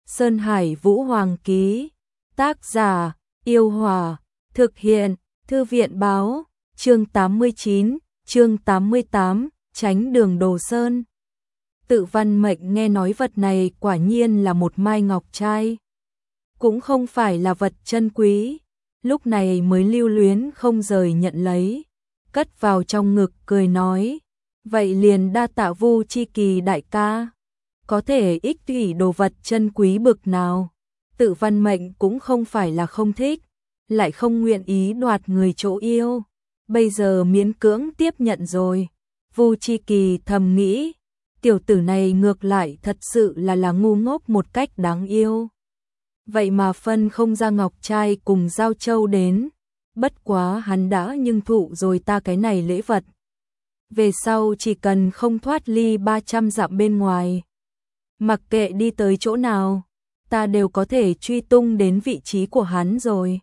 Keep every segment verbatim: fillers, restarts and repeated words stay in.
Sơn Hải Vũ Hoàng ký. Tác giả, Yêu Hòa. Thực hiện, Thư viện báo. Chương tám mươi chín, chương tám mươi tám, tránh đường Đồ Sơn. Tự Văn Mệnh nghe nói vật này quả nhiên là một mai ngọc trai. Cũng không phải là vật chân quý. Lúc này mới lưu luyến không rời nhận lấy. Cất vào trong ngực cười nói. Vậy liền đa tạ Vu Chi Kỳ đại ca. Có thể ích kỷ đồ vật chân quý bực nào. Tự Văn Mệnh cũng không phải là không thích. Lại không nguyện ý đoạt người chỗ yêu. Bây giờ miễn cưỡng tiếp nhận rồi. Vu Chi Kỳ thầm nghĩ. Tiểu tử này ngược lại thật sự là là ngu ngốc một cách đáng yêu. Vậy mà phân không ra ngọc trai cùng giao châu đến. Bất quá hắn đã nhưng thụ rồi ta cái này lễ vật. Về sau chỉ cần không thoát ly ba trăm dặm bên ngoài. Mặc kệ đi tới chỗ nào, ta đều có thể truy tung đến vị trí của hắn rồi.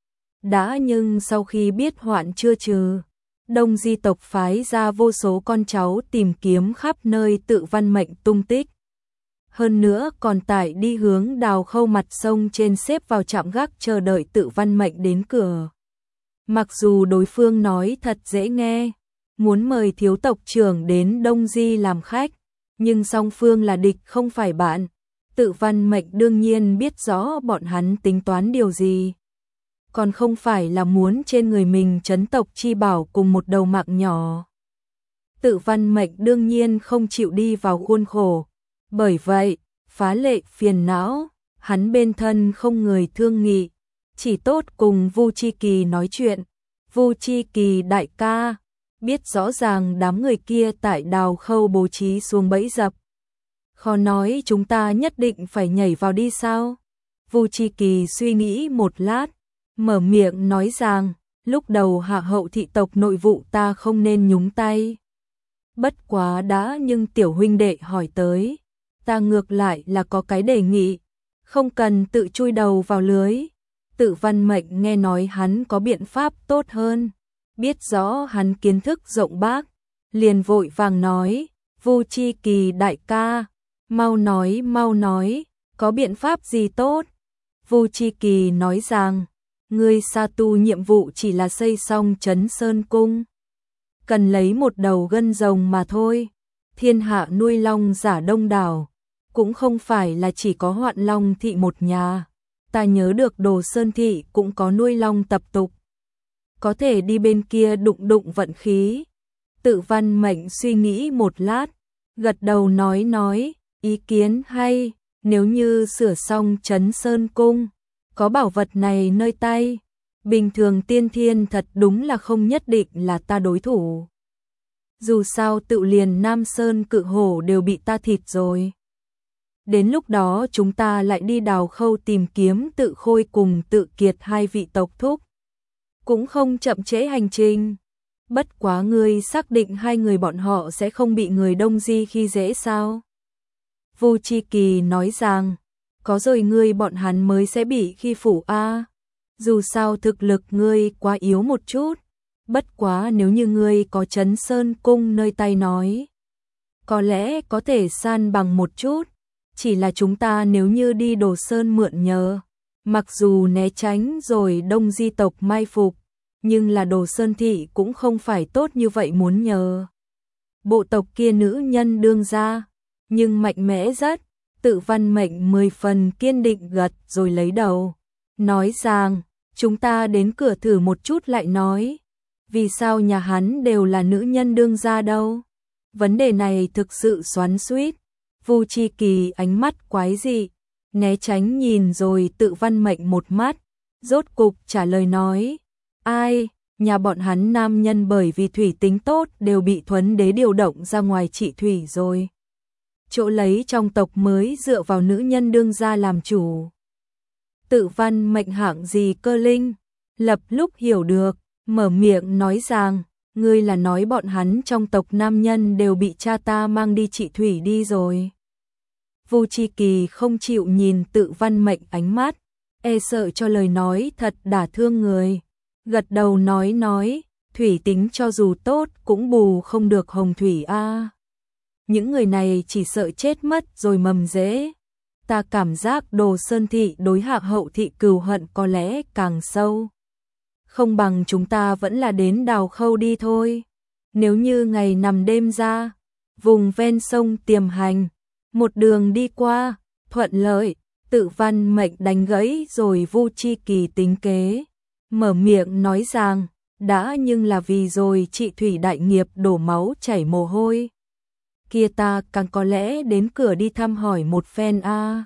Đã nhưng sau khi biết hoạn chưa trừ, Đông Di tộc phái ra vô số con cháu tìm kiếm khắp nơi Tự Văn Mệnh tung tích. Hơn nữa còn tải đi hướng Đào Khâu mặt sông trên xếp vào trạm gác chờ đợi Tự Văn Mệnh đến cửa. Mặc dù đối phương nói thật dễ nghe, muốn mời thiếu tộc trưởng đến Đông Di làm khách, nhưng song phương là địch không phải bạn. Tự Văn Mệnh đương nhiên biết rõ bọn hắn tính toán điều gì. Còn không phải là muốn trên người mình trấn tộc chi bảo cùng một đầu mạng nhỏ. Tự Văn Mệnh đương nhiên không chịu đi vào khuôn khổ. Bởi vậy, phá lệ phiền não, hắn bên thân không người thương nghị, chỉ tốt cùng Vu Chi Kỳ nói chuyện. Vu Chi Kỳ đại ca, biết rõ ràng đám người kia tại Đào Khâu bố trí xuống bẫy dập. Khó nói chúng ta nhất định phải nhảy vào đi sao? Vu Chi Kỳ suy nghĩ một lát, mở miệng nói rằng, lúc đầu hạ hậu thị tộc nội vụ ta không nên nhúng tay. Bất quá đã nhưng tiểu huynh đệ hỏi tới, ta ngược lại là có cái đề nghị, không cần tự chui đầu vào lưới. Tự Văn Mệnh nghe nói hắn có biện pháp tốt hơn, biết rõ hắn kiến thức rộng bác, liền vội vàng nói, Vu Chi Kỳ đại ca, mau nói mau nói, có biện pháp gì tốt? Vu Chi Kỳ nói rằng, ngươi sa tu nhiệm vụ chỉ là xây xong Trấn Sơn Cung, cần lấy một đầu gân rồng mà thôi. Thiên hạ nuôi long giả đông đảo, cũng không phải là chỉ có Hoạn Long thị một nhà. Ta nhớ được Đồ Sơn thị cũng có nuôi long tập tục, có thể đi bên kia đụng đụng vận khí. Tự Văn Mệnh suy nghĩ một lát, gật đầu nói nói, ý kiến hay, nếu như sửa xong Trấn Sơn Cung, có bảo vật này nơi tay, bình thường tiên thiên thật đúng là không nhất định là ta đối thủ. Dù sao tự liền Nam Sơn Cự Hổ đều bị ta thịt rồi. Đến lúc đó chúng ta lại đi Đào Khâu tìm kiếm Tự Khôi cùng Tự Kiệt hai vị tộc thúc. Cũng không chậm trễ hành trình. Bất quá ngươi xác định hai người bọn họ sẽ không bị người Đông Di khi dễ sao? Vu Chi Kỳ nói rằng, có rồi ngươi bọn hắn mới sẽ bị khi phủ a. Dù sao thực lực ngươi quá yếu một chút. Bất quá nếu như ngươi có Trấn Sơn Cung nơi tay nói, có lẽ có thể san bằng một chút. Chỉ là chúng ta nếu như đi Đồ Sơn mượn nhờ, mặc dù né tránh rồi Đông Di tộc mai phục, nhưng là Đồ Sơn thị cũng không phải tốt như vậy muốn nhờ. Bộ tộc kia nữ nhân đương ra, nhưng mạnh mẽ rất. Tự Văn Mệnh mười phần kiên định gật rồi lấy đầu, nói rằng, chúng ta đến cửa thử một chút lại nói. Vì sao nhà hắn đều là nữ nhân đương ra đâu? Vấn đề này thực sự xoắn xuýt. Vu Chi Kỳ ánh mắt quái dị, né tránh nhìn rồi Tự Văn Mệnh một mắt, rốt cục trả lời nói, ai, nhà bọn hắn nam nhân bởi vì thủy tính tốt đều bị Thuấn Đế điều động ra ngoài trị thủy rồi. Chỗ lấy trong tộc mới dựa vào nữ nhân đương gia làm chủ. Tự Văn Mệnh hạng gì cơ linh, lập lúc hiểu được, mở miệng nói rằng, ngươi là nói bọn hắn trong tộc nam nhân đều bị cha ta mang đi trị thủy đi rồi. Vu Chi Kỳ không chịu nhìn Tự Văn Mệnh ánh mắt, e sợ cho lời nói thật đả thương người. Gật đầu nói nói, thủy tính cho dù tốt cũng bù không được hồng thủy a. Những người này chỉ sợ chết mất rồi mầm rễ. Ta cảm giác Đồ Sơn thị đối Hạ Hậu thị cừu hận có lẽ càng sâu. Không bằng chúng ta vẫn là đến Đào Khâu đi thôi. Nếu như ngày nằm đêm ra, vùng ven sông Tiềm Hành, một đường đi qua, thuận lợi, Tự Văn Mệnh đánh gãy rồi Vu Chi Kỳ tính kế. Mở miệng nói rằng, đã nhưng là vì rồi chị Thủy đại nghiệp đổ máu chảy mồ hôi. Kia ta càng có lẽ đến cửa đi thăm hỏi một phen a. À.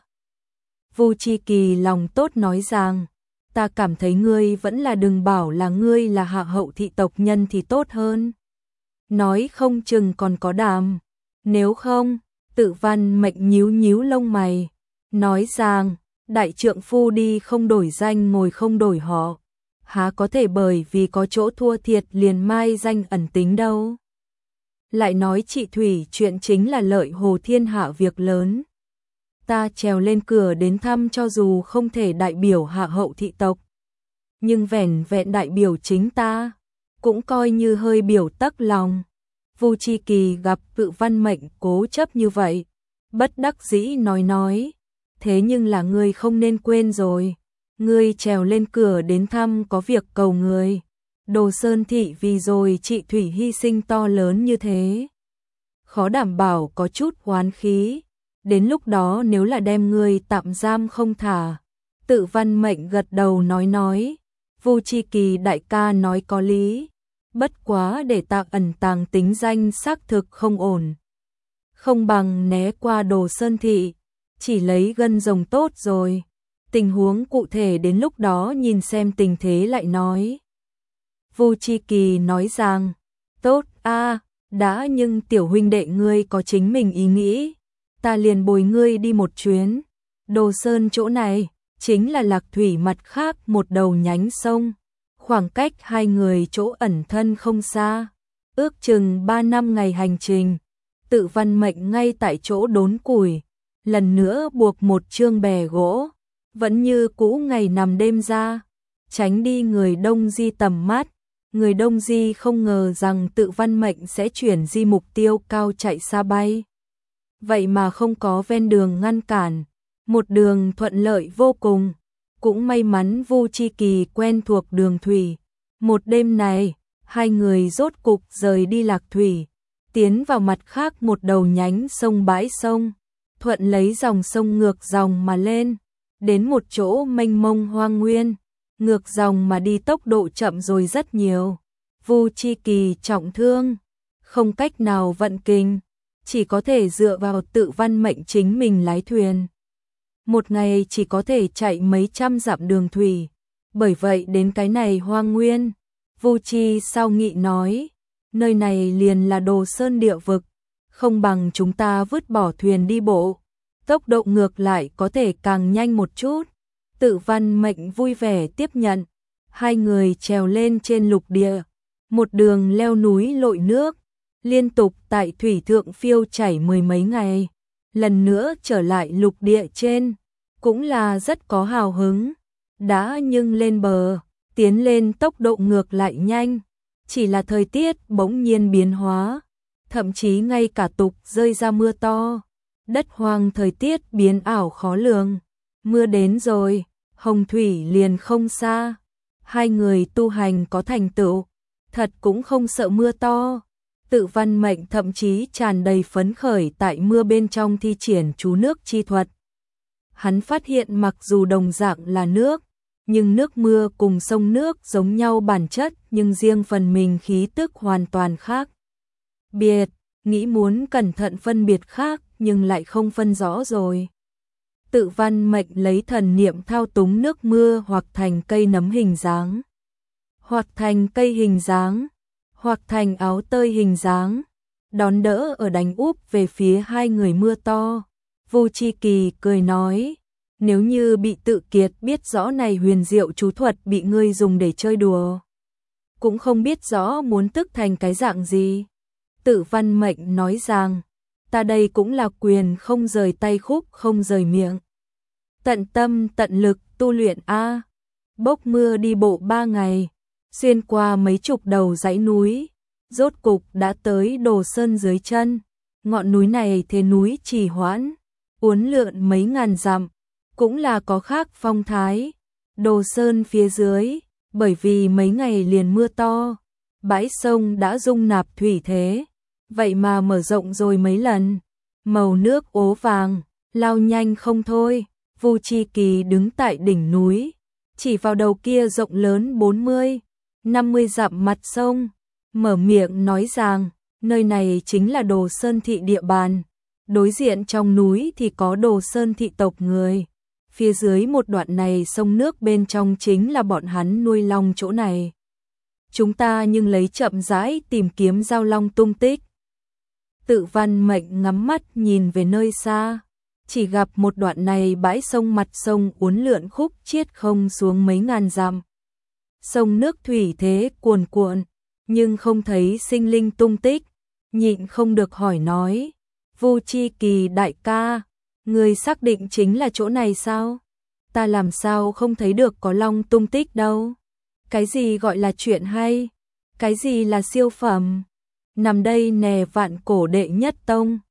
Vu Chi Kỳ lòng tốt nói rằng, ta cảm thấy ngươi vẫn là đừng bảo là ngươi là Hạ Hậu thị tộc nhân thì tốt hơn. Nói không chừng còn có đàm. Nếu không, Tự Văn Mệnh nhíu nhíu lông mày, nói rằng, đại trượng phu đi không đổi danh ngồi không đổi họ. Há có thể bởi vì có chỗ thua thiệt liền mai danh ẩn tính đâu. Lại nói chị Thủy chuyện chính là lợi Hồ thiên hạ việc lớn. Ta trèo lên cửa đến thăm cho dù không thể đại biểu Hạ Hậu thị tộc. Nhưng vẻn vẹn đại biểu chính ta, cũng coi như hơi biểu tắc lòng. Vu Chi Kỳ gặp Tự Văn Mệnh cố chấp như vậy, bất đắc dĩ nói nói, thế nhưng là ngươi không nên quên rồi. Ngươi trèo lên cửa đến thăm có việc cầu người. Đồ Sơn thị vì rồi chị Thủy hy sinh to lớn như thế. Khó đảm bảo có chút oán khí. Đến lúc đó nếu là đem ngươi tạm giam không thả. Tự Văn Mệnh gật đầu nói nói. Vu Chi Kỳ đại ca nói có lý. Bất quá để ta ẩn tàng tính danh xác thực không ổn. Không bằng né qua Đồ Sơn thị. Chỉ lấy gân rồng tốt rồi. Tình huống cụ thể đến lúc đó nhìn xem tình thế lại nói. Vu Chi Kỳ nói rằng, tốt a, đã nhưng tiểu huynh đệ ngươi có chính mình ý nghĩ, ta liền bồi ngươi đi một chuyến. Đồ Sơn chỗ này, chính là Lạc Thủy mặt khác một đầu nhánh sông, khoảng cách hai người chỗ ẩn thân không xa, ước chừng ba năm ngày hành trình. Tự Văn Mệnh ngay tại chỗ đốn củi, lần nữa buộc một chương bè gỗ. Vẫn như cũ ngày nằm đêm ra, tránh đi người Đông Di tầm mắt. Người Đông Di không ngờ rằng Tự Văn Mệnh sẽ chuyển di mục tiêu cao chạy xa bay. Vậy mà không có ven đường ngăn cản, một đường thuận lợi vô cùng. Cũng may mắn Vu Chi Kỳ quen thuộc đường thủy. Một đêm này, hai người rốt cục rời đi Lạc Thủy, tiến vào mặt khác một đầu nhánh sông bãi sông, thuận lấy dòng sông ngược dòng mà lên. Đến một chỗ mênh mông hoang nguyên, ngược dòng mà đi tốc độ chậm rồi rất nhiều. Vu Chi Kỳ trọng thương, không cách nào vận kình, chỉ có thể dựa vào Tự Văn Mệnh chính mình lái thuyền. Một ngày chỉ có thể chạy mấy trăm dặm đường thủy, bởi vậy đến cái này hoang nguyên, Vu Chi sau nghị nói, nơi này liền là Đồ Sơn địa vực, không bằng chúng ta vứt bỏ thuyền đi bộ. Tốc độ ngược lại có thể càng nhanh một chút. Tự Văn Mệnh vui vẻ tiếp nhận. Hai người trèo lên trên lục địa, một đường leo núi lội nước, liên tục tại thủy thượng phiêu chảy mười mấy ngày. Lần nữa trở lại lục địa trên, cũng là rất có hào hứng. Đã nhưng lên bờ, tiến lên tốc độ ngược lại nhanh. Chỉ là thời tiết bỗng nhiên biến hóa, thậm chí ngay cả tục rơi ra mưa to. Đất hoang thời tiết biến ảo khó lường. Mưa đến rồi, hồng thủy liền không xa. Hai người tu hành có thành tựu, thật cũng không sợ mưa to. Tự Văn Mệnh thậm chí tràn đầy phấn khởi tại mưa bên trong thi triển chú nước chi thuật. Hắn phát hiện mặc dù đồng dạng là nước, nhưng nước mưa cùng sông nước giống nhau bản chất, nhưng riêng phần mình khí tức hoàn toàn khác biệt. Nghĩ muốn cẩn thận phân biệt khác, nhưng lại không phân rõ rồi. Tự Văn Mệnh lấy thần niệm thao túng nước mưa hoặc thành cây nấm hình dáng, hoặc thành cây hình dáng, hoặc thành áo tơi hình dáng, đón đỡ ở đánh úp về phía hai người mưa to. Vu Chi Kỳ cười nói, nếu như bị Tự Kiệt biết rõ này huyền diệu chú thuật bị ngươi dùng để chơi đùa, cũng không biết rõ muốn tức thành cái dạng gì. Tự Văn Mệnh nói rằng, ta đây cũng là quyền không rời tay khúc không rời miệng. Tận tâm tận lực tu luyện a. Bốc mưa đi bộ ba ngày, xuyên qua mấy chục đầu dãy núi, rốt cục đã tới Đồ Sơn dưới chân. Ngọn núi này thế núi trì hoãn, uốn lượn mấy ngàn dặm, cũng là có khác phong thái. Đồ Sơn phía dưới, bởi vì mấy ngày liền mưa to, bãi sông đã dung nạp thủy thế, vậy mà mở rộng rồi mấy lần, màu nước ố vàng, lao nhanh không thôi. Vu Chi Kỳ đứng tại đỉnh núi, chỉ vào đầu kia rộng lớn bốn mươi, năm mươi dặm mặt sông, mở miệng nói rằng, nơi này chính là Đồ Sơn thị địa bàn, đối diện trong núi thì có Đồ Sơn thị tộc người, phía dưới một đoạn này sông nước bên trong chính là bọn hắn nuôi long chỗ này. Chúng ta nhưng lấy chậm rãi tìm kiếm giao long tung tích. Tự Văn Mệnh ngắm mắt nhìn về nơi xa, chỉ gặp một đoạn này bãi sông mặt sông uốn lượn khúc chiết không xuống mấy ngàn dặm. Sông nước thủy thế cuồn cuộn, nhưng không thấy sinh linh tung tích, nhịn không được hỏi nói, Vu Chi Kỳ đại ca, người xác định chính là chỗ này sao? Ta làm sao không thấy được có long tung tích đâu? Cái gì gọi là chuyện hay? Cái gì là siêu phẩm? Nằm đây nè vạn cổ đệ nhất tông.